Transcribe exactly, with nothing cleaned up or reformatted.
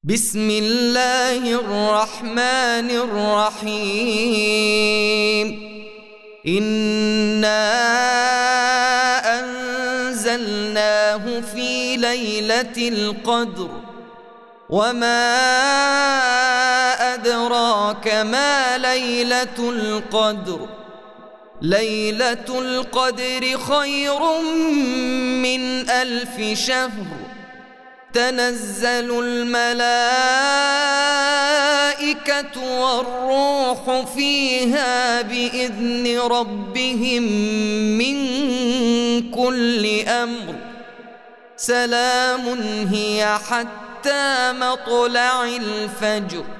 بسم الله الرحمن الرحيم إنا أنزلناه في ليلة القدر وما أدراك ما ليلة القدر ليلة القدر خير من ألف شهر تنزل الملائكة والروح فيها بإذن ربهم من كل أمر سلام هي حتى مطلع الفجر.